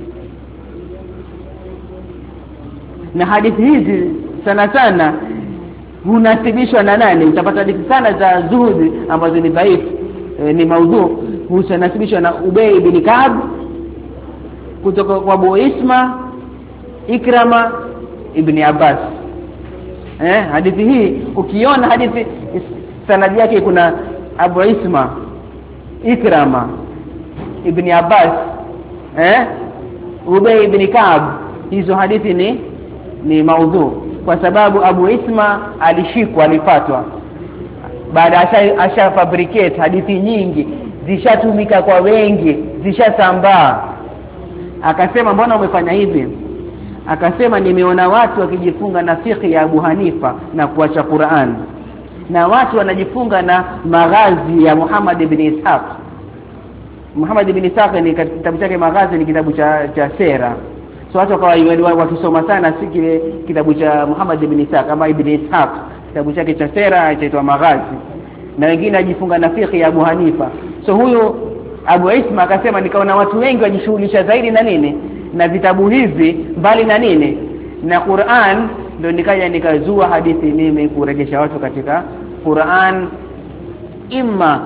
Na hadithi hizi sana sana hunasibishwa na nani? Utapata hadithi sana za zuhudi ambazo ni dhaifu, e, ni maudhu, hunasibishwa na Ubay ibn Ka'b kutoka kwa Abu Isma, Ikrama ibn Abbas. Eh hadithi hii ukiona hadithi sanadi yake kuna Abu Isma, Ikrama ibn Abbas, eh Ubay ibn Ka'b, hizo hadithi ni ni maudhu, kwa sababu Abu Isma alishikwa, alifatwa baada asha, asha fabricate hadithi nyingi, zishatumika kwa wengi, zishasambaa. Akasema mbona umefanya hivi? Akasema nimeona watu wakijifunga na fiqh ya Abu Hanifa na kuacha Qur'an, na watu wanajifunga na maghazi ya Muhammad ibn Ishaq Muhammad ibn Ishaq ni kitabu chake Maghazi ni kitabu cha cha sera. So watu wakawa wakisoma sana si kile kitabu cha Muhammad ibn Ishaq ama ibn Ishaq, kitabu chake cha sera chaitwa Maghazi, na wengine ajifunga na fiqh ya Abu Hanifa. So huyo Abu Isma akasema nikaona watu wengi wajishughulisha zaidi na nini na vitabu hivi mbali na nini na Qur'an, ndio nikaja nikazua hadithi mimi kurejesha watu katika Qur'an, imma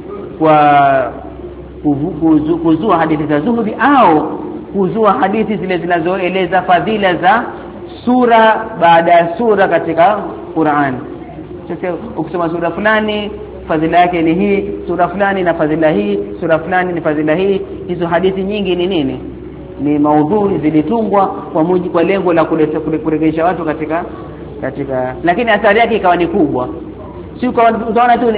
kwa kuzua hadithi za zuhudi au kuzua hadithi zile zinazoeleza fadhila za sura baada ya sura katika Qur'an. Sasa ukisoma sura fulani fadhila yake ni hii, sura fulani na fadhila hii, sura fulani ni fadhila hii. Hizo hadithi nyingi ni nini? Ni maudhui zilitungwa kwa muji kwa lengo la kuleta kurejesha watu katika katika lakini athari yake ikawa ni kubwa. Si utaona tu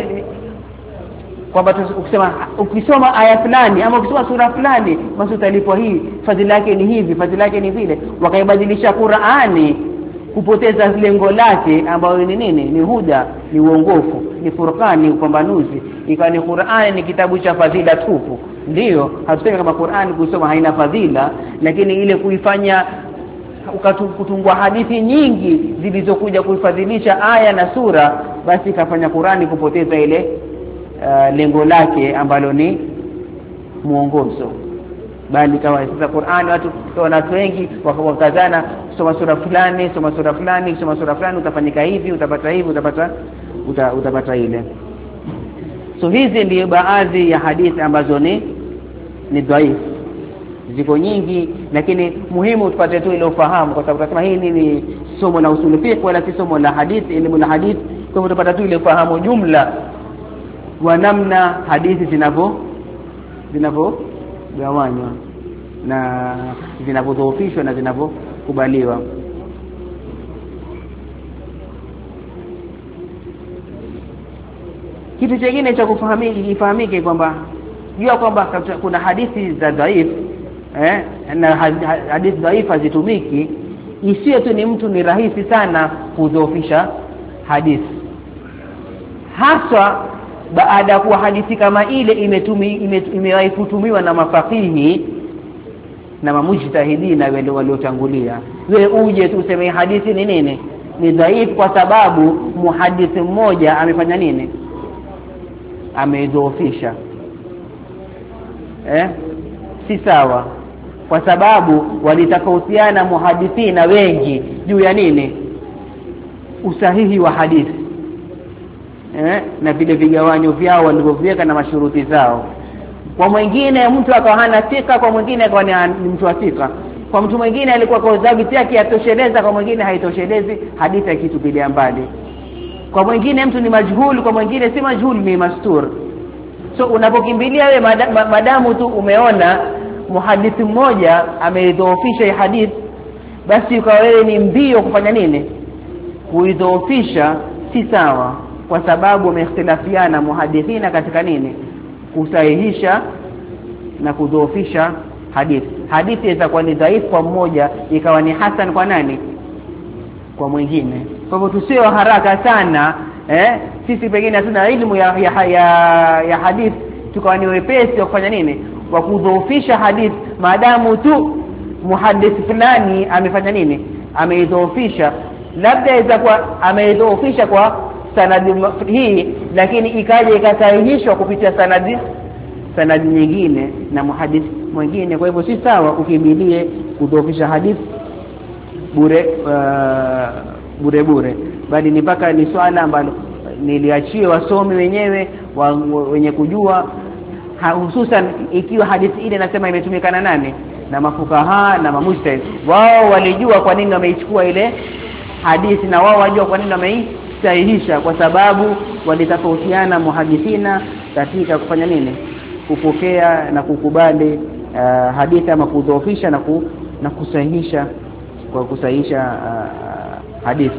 kwamba ukisema ukisoma aya fulani ama ukisoma sura fulani basi utalipwa hii, fadhila yake ni hivi, fadhila yake ni vile. Wakaibadilisha Qur'ani kupoteza lengo lake ambayo ni nini? Ni huda, ni uongofu, ni furqani, upambanuzi. Ikawa ni Qur'ani ni kitabu cha fadhila tupu. Ndiyo, hatusemi kama Qur'ani kusoma haina fadhila, lakini ile kuifanya ukatungwa hadithi nyingi zilizokuja kuifadhilisha aya na sura, basi ikafanya Qur'ani kupoteza ile uh, lengo lake ambalo ni muongozo. Bali kawa sasa Qur'ani watu watu wengi wakakazana kusoma sura fulani, soma sura fulani, kusoma sura fulani utafanyika hivi, utapata hivi, utapata uta, utapata ile. So hizi ndio baadhi ya hadithi ambazo ni ni dhaifu. Ziko nyingi lakini muhimu tupate tu ile ufahamu, kwa sababu tunasema hii ni somo la usul fiqh wala si somo la hadithi, elimu la hadithi. Kwa hivyo tupata tu ile ufahamu jumla wa namna hadithi zinavyo zinavyo gawanywa na zinavyodhoofishwa na zinavyokubaliwa. Kitu kingine cha kufahamiki ifahamike kwamba jua kwamba kuna hadithi za dhaifu eh na hadithi dhaifu hazitumiki, isiyo tu ni mtu ni rahisi sana kudhoofisha hadithi, hasa baada ya kuwa hadithi kama ile imetumi imewahi kutumiwa na mafakihi na mamujtahidina wale waliotangulia. Wewe uje tu useme hadithi ni nini? Ni dhaifu kwa sababu muhadithi mmoja amefanya nini? Amedhoofisha. Eh? Si sawa. Kwa sababu walitofautiana muhadithina wengi juu ya nini? Usahihi wa hadithi. Eh? Na vile vigawanyo vyao walivyoviweka na mashuruti zao. Kwa mwingine mtu akawa hana thika, kwa mwingine akawa ni mtu wa thika. Kwa mtu mwingine alikuwa kwa dhabiti yake yatosheleza, kwa mwingine haitoshelezi, hadithi ya kitu bila mbali. Kwa mwingine mtu ni majhul, kwa mwingine si majhul, ni mastur. So unapokimbilia wewe madamu tu umeona muhadithi mmoja ameidhoofisha hii hadithi, basi ukawa wewe ni mbio kufanya nini? Kuidhoofisha. Si sawa, kwa sababu wameikhtilafiana muhadithina katika nini? Kusahihisha na kudhoofisha hadithi. Hadithi itakuwa ni dhaifu kwa mmoja, ikawa ni hasan kwa nani? Kwa mwingine. Kwa hivyo tusiwe haraka sana eh sisi pengine hatuna elimu ya ya, ya, ya hadithi, tukawa ni wepesi wa kufanya nini? Wa kudhoofisha hadithi maadamu tu muhadith fulani amefanya nini? Ameidhoofisha. Labda itakuwa ameidhoofisha kwa sanadi hii, lakini ikaja ikasahihishwa kupitia sanadi sanadi nyingine na muhadith mwingine. Kwa hivyo si sawa ukimbilie kudhoofisha hadithi bure uh, bure bure, bali ni mpaka ni swala ambalo niliachie wasomi wenyewe wa, wenye kujua ha, hususan ikiwa hadithi ile nasema imetumika na nani? Na mafukaha na mamujtahid. Wao walijua kwa nini wameichukua ile hadithi, na wao wajua kwa nini wameisahihisha, kwa sababu walitofautiana muhadithina katika kufanya nini? Kupokea na kukubali uh, hadithi ama kudhoofisha na ku, na kusahihisha kwa kusahihisha uh, hadithi.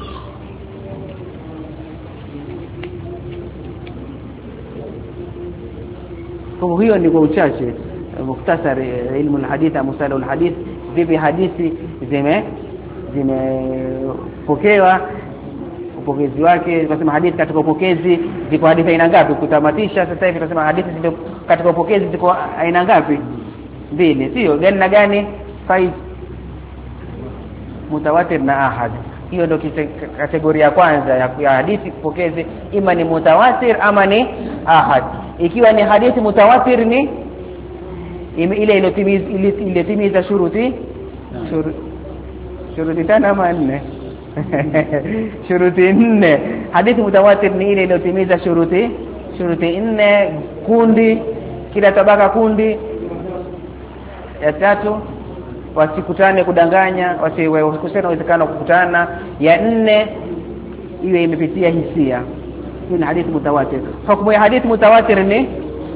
Kwa hiyo ni kwa uchache mukhtasari ilmu alhadith musalahu alhadith, vipi hadithi zime zimepokewa upokezi wake. Tunasema hadithi katika upokezi ziko hadithi aina ngapi? Kutamatisha sasa hivi tunasema hadithi ziko katika upokezi ziko aina ngapi? Mbili, sio? Gani na gani? Faid, mutawatir na ahad. Hiyo ndio kategoria ya kwanza ya, ya hadithi upokezi, ima ni mutawatir ama ni ahad. Ikiwa ni hadithi mutawatir ni ile iliyotimiza ile iliyotimiza shuruti shur, shuruti tano ama nne shuruti nne. Hadithi mutawatir ni ile iliyotimiza shuruti shuruti nne, kundi kila tabaka kundi. Ya tatu, wasikutane kudanganya, wasiwe wasikosana uwezekano kukutana. Ya nne, iwe imepitia hisia. Hii ni hadithi mutawatir. Hukumu ya hadithi mutawatir ni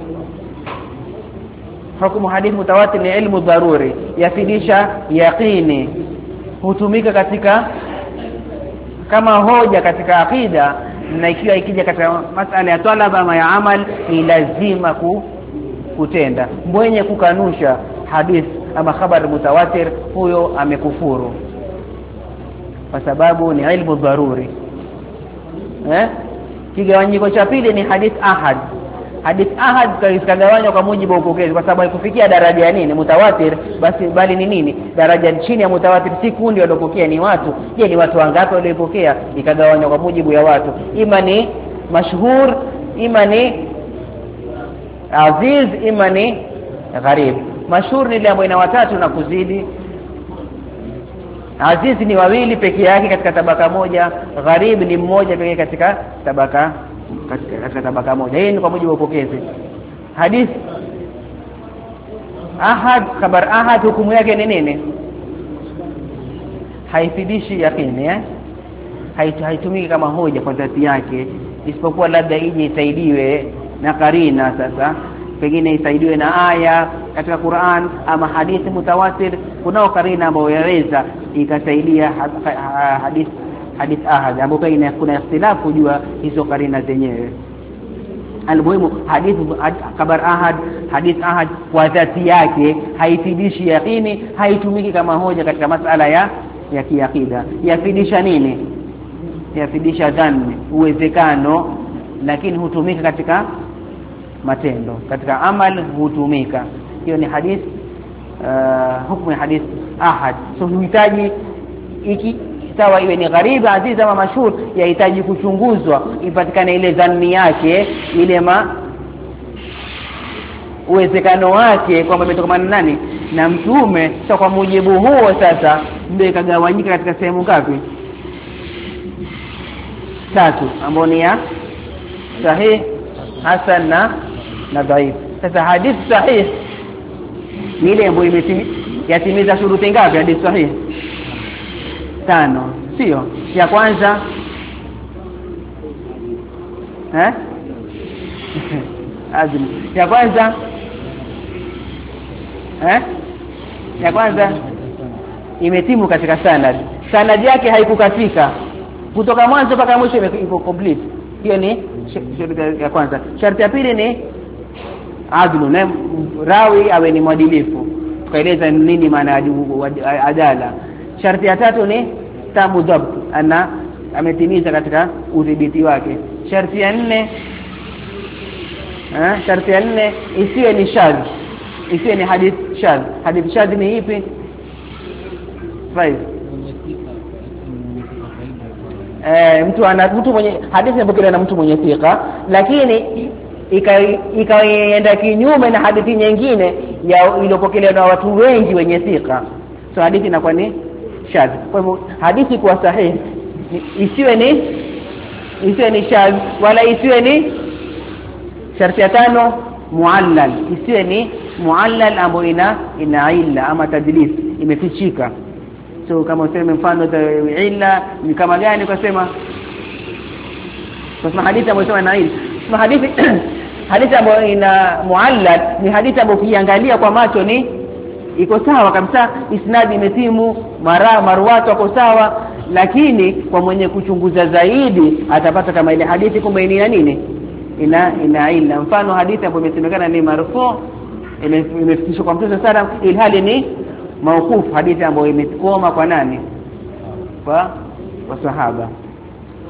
hukumu hadithi mutawatir ni ilmu dharuri, yafidisha yaqini, hutumika katika kama hoja katika akida, na ikiwa ikija katika masala ya talaba ama ya amal ni lazima ku, kutenda. Mwenye kukanusha hadith ama khabar mutawatir huyo amekufuru, kwa sababu ni ilmu dharuri. Eh? Kigawanyiko cha pili ni hadith ahad. Hadith ahad kagawanywa kwa mujibu wa upokezi, kwa sababu haikufikia daraja ya nini mutawatir, basi bali ni nini daraja chini ya mutawatir. Si kundi waliopokea, ni watu. Je, ni watu wangapi waliopokea? Ikagawanywa kwa mujibu ya watu, ima ni mashhur, ima ni aziz, ima ni gharib. Mashhur ni ile ambayo ina watatu na kuzidi. Aziz ni wawili peke yake katika tabaka moja. Gharib ni mmoja pekee katika tabaka katika, katika tabaka moja. Hii ni kwa mujibu wa upokezi. Hadith ahad, khabar ahad, hukumu yake ni nini? Haifidishi yaqini, eh haitumiki kama hoja kwa dhati yake, isipokuwa labda ije isaidiwe na karina. Sasa pengine isaidiwe na aya katika Qur'an ama hadithi mutawatir, kunao karina ambayo yaweza ikasaidia hadith hadith ahad, ambapo ina kuna ikhtilafu kujua hizo karina zenyewe. Almuhimu hadith khabar ahad, hadith ahad kwa dhati yake haifidishi yaqini, haitumiki kama hoja katika masala ya ya kiakida. Yafidisha nini? Yafidisha dhanni, uwezekano, lakini hutumika katika matendo, katika amal hutumika. Hiyo ni hadith uh, hukumu ya hadith ahad. So huhitaji iki sawa iwe ni gharib, aziz ama mashhur, yahitaji kuchunguzwa ipatikane ile dhanni yake, ile ma uwezekano wake kwamba imetokana na nani, na mtume. So kwa mujibu huo sasa ndio ikagawanyika katika sehemu ngapi? Tatu, ambapo ni ya sahih, hasan na na dhaif. Sasa hadith sahih ni ile ambayo imetimiza shuruti ngapi? Hadith sahih tano, sio? Ya kwanza eh azim ya kwanza eh ya kwanza imetimu katika sanad, sanad yake haikukatika kutoka mwanzo mpaka mwisho, iko complete. Hiyo ni sharti ya kwanza. Sharti ya pili ni adlu, na rawi awe ni mwadilifu. Tukaeleza nini maana ya adala. Sharti ya tatu ni tamu dhabt, ana ametimiza katika udhibiti wake. Sharti ya nne eh sharti ya nne isiwe ni shadh, isiwe ni hadith shadh. Hadith shadh ni ipi? Five. Eh mtu ana mtu mwenye hadithi inapokelewa na mtu mwenye thika, lakini ikaenda kinyume na hadithi nyingine ya iliyopokelewa na watu wengi wenye thika, so hadithi inakuwa ni shadh. Kwa hivyo hadithi kwa sahihi isiwe ni isiwe ni shadh, wala isiwe ni. Sharti ya tano muallal, isiwe ni muallal ambayo ina ina illa ama tadlis, imefichika. So kama useme mfano illa ni kama gani? Kwa sema kwa hadithi ambayo sema ina illa, kwa hadithi hadithi ambayo ina muallal ni hadithi ambayo ukiangalia kwa macho ni iko sawa kabisa, isnadi imetimu, mara marwatu wako sawa, lakini kwa mwenye kuchunguza zaidi atapata kama ile hadithi kumbe ina nini, ina ina illa. Mfano hadithi ambayo imesemekana ni marfu, imefikishwa kwa Mtume sallallahu alayhi wasallam, ilhali ni mauquf, hadithi ambayo imekoma kwa nani? Kwa kwa sahaba.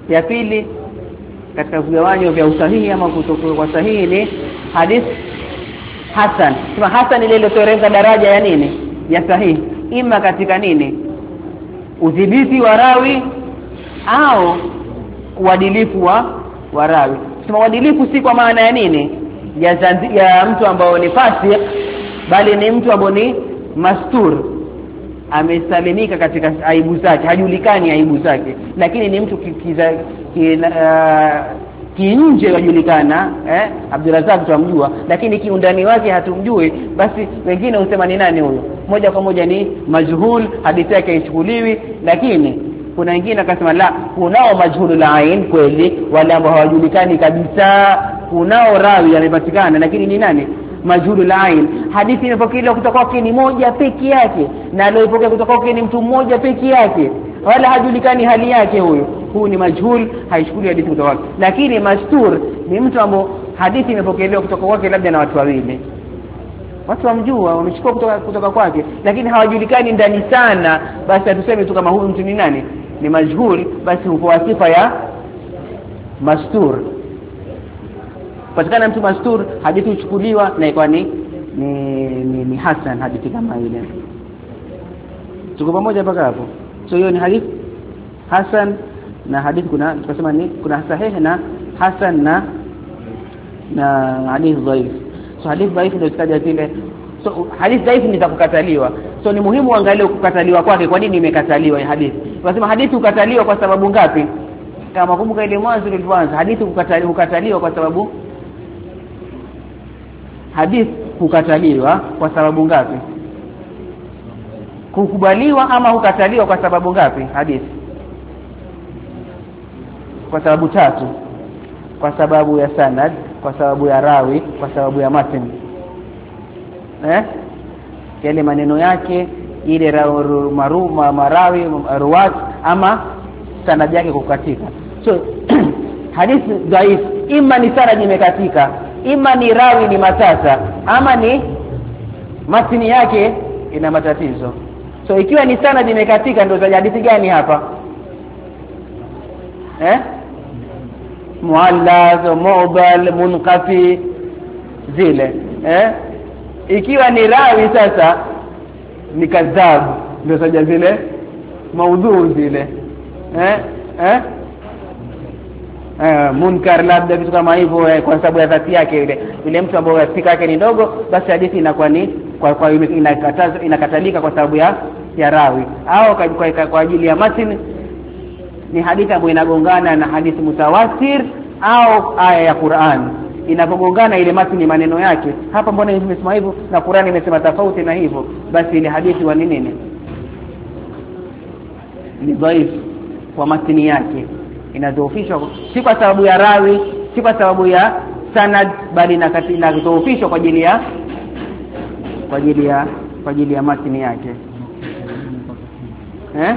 Ya pili katika vigawanyo vya usahihi ama kutokuwa kwa sahihi ni hadith hasan. Kama hasan ile iliyoteremka daraja ya nini? Ya sahihi. Ima katika nini? Udhibiti wa rawi au uadilifu wa warawi. Sema uadilifu si kwa maana ya nini? Ya zanzi, ya mtu ambao ni fasik, bali ni mtu ambao ni mastur, amesalimika katika aibu zake, hajulikani aibu zake, lakini ni mtu kiza ki, uh, kinje wajulikana. eh Abdulrazak tumjua, lakini kiundani wake hatumjui, basi wengine husema ni nani huyo, moja kwa moja ni majhul, hadithi yake haichukuliwi. Lakini kuna wengine akasema la, kunao majhulul ain kweli, wale ambao hawajulikani kabisa. Kunao rawi amepatikana, lakini ni nani? Majhulul ain. Hadithi inapokelewa kutoka kwake ni moja peke yake, na aliyepokea kutoka kwake ni mtu mmoja peke yake, wala hajulikani hali yake. Huyo huyu ni majhul, haichukui hadithi kutoka kwake. Lakini mastur ni mtu ambaye hadithi imepokelewa kutoka kwake labda na watu wawili, watu wamjua, wamechukua kutoka kutoka kwake, lakini hawajulikani ndani sana. Basi atuseme tu kama huyu mtu ni nani, ni majhul, basi hupewa sifa ya mastur. Patikana mtu mastur, hadithi uchukuliwa na ikawa ni ni, ni, ni hasan, hadithi kama ile. Tuko pamoja mpaka hapo? So hiyo ni hadithi hasan, na hadithi kuna tukasema ni kuna sahihi na hasan na na hadithi dhaif. So hadithi dhaif ndio zikaja zile. So hadithi dhaif ni za kukataliwa. So ni muhimu uangalie kukataliwa kwake, kwa nini imekataliwa hii hadithi. Tunasema hadithi ukataliwa kwa sababu ngapi? Kama kumbuka ile mwanzo tulipoanza, hadithi ukataliwa ukataliwa kwa sababu hadithi kukataliwa kwa sababu ngapi? Kukubaliwa ama kukataliwa kwa sababu ngapi hadithi? Kwa sababu tatu. Kwa sababu ya sanad, kwa sababu ya rawi, kwa sababu ya matn. Eh? Yale maneno yake, ile maruma marawi ruwat, ama sanad yake kukatika. So hadithi dhaif ima ni sanad imekatika, ima ni rawi ni matata, ama ni matni yake ina matatizo. So ikiwa ni sanad imekatika, ndio za hadithi gani hapa? Eh? Muallaz, mu'dal, munqati zile. Eh? Ikiwa ni rawi sasa ni kadhab, ndio za zile maudhu zile. Eh? Eh? Eh, munkar labda vitu kama hivyo, eh, kwa sababu ya dhati yake ile ile mtu ambaye spika yake ni ndogo, basi hadithi inakuwa ni kwa, kwa inakataza inakatalika kwa sababu ya ya rawi, au kwa, kwa, kwa ajili ya matn ni hadithi ambayo inagongana na hadithi mutawatir au aya ya Qur'an. Inapogongana ile matni maneno yake, hapa mbona imesema hivyo na Qur'an imesema tofauti na hivyo, basi ile hadithi wa nini ni dhaif kwa matni yake, inadhoofishwa si kwa sababu ya rawi, si kwa sababu ya sanad, bali inadhoofishwa kwa ajili ya kwa ajili ya kwa ajili ya matni yake. Eh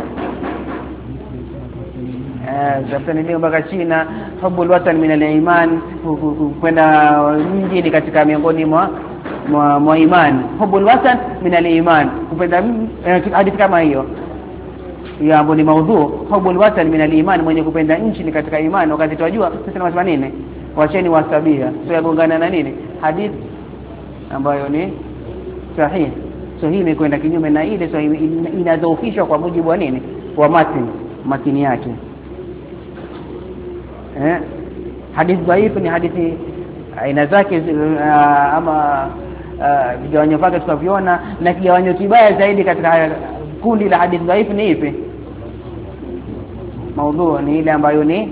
eh zapani leo mpaka China, hubul watan min al-iman, kwenda mjini katika miongoni mwa mwa, mwa imani. Hubul watan min al-iman, kupenda eh, hadithi kama hiyo ya ambapo ni maudhu, hubul watan min al-iman, mwenye kupenda nchi ni katika imani. Wakati tunajua sisi tunasema nini, wacheni wasabia, sio yagongana na nini hadithi ambayo ni sahihi. So hii imekwenda kinyume na ile, so inadhoofishwa kwa mujibu wa nini, wa matni matni yake. Eh, hadithi dhaifu ni hadithi aina zake, uh, ama uh, vigawanyo vyake tukaviona, na kigawanyo kibaya zaidi katika kundi la hadithi dhaifu ni ipi? Maudhu, ni ile ambayo ni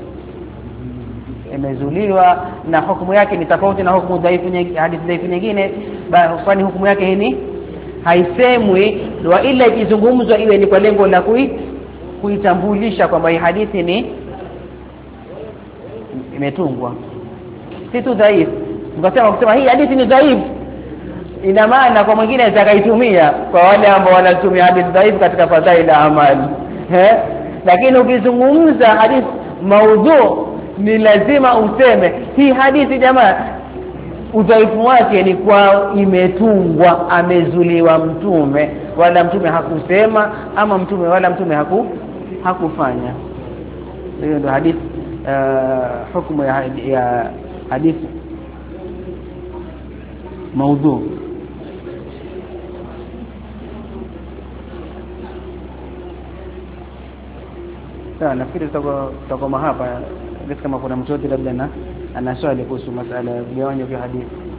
imezuliwa na hukumu yake ni tofauti na hukumu dhaifu nyingine, hadithi dhaifu nyingine, kwani hukumu yake hii haisemwi, wa ila ikizungumzwa iwe ni kwa lengo la kui kuitambulisha kwamba hii hadithi ni imetungwa, si tu dhaifu. Mkasema kusema hii hadithi ni dhaifu, ina maana kwa mwingine atakaitumia kwa wale ambao wanatumia hadithi dhaifu katika fadhaila amali. Eh? Lakini ukizungumza hadithi maudhu, ni lazima useme hii hadithi jamaa udhaifu wake ni kwa imetungwa, amezuliwa mtume, wala mtume hakusema, ama mtume wala mtume haku hakufanya. hiyo ndio hadith uh, hukumu ya, ya hadith maudhu. Sawa, nafikiri tutakoma hapa. Kama kuna mtu yote labda na ana swali kuhusu masala ya vigawanyo vya hadithi.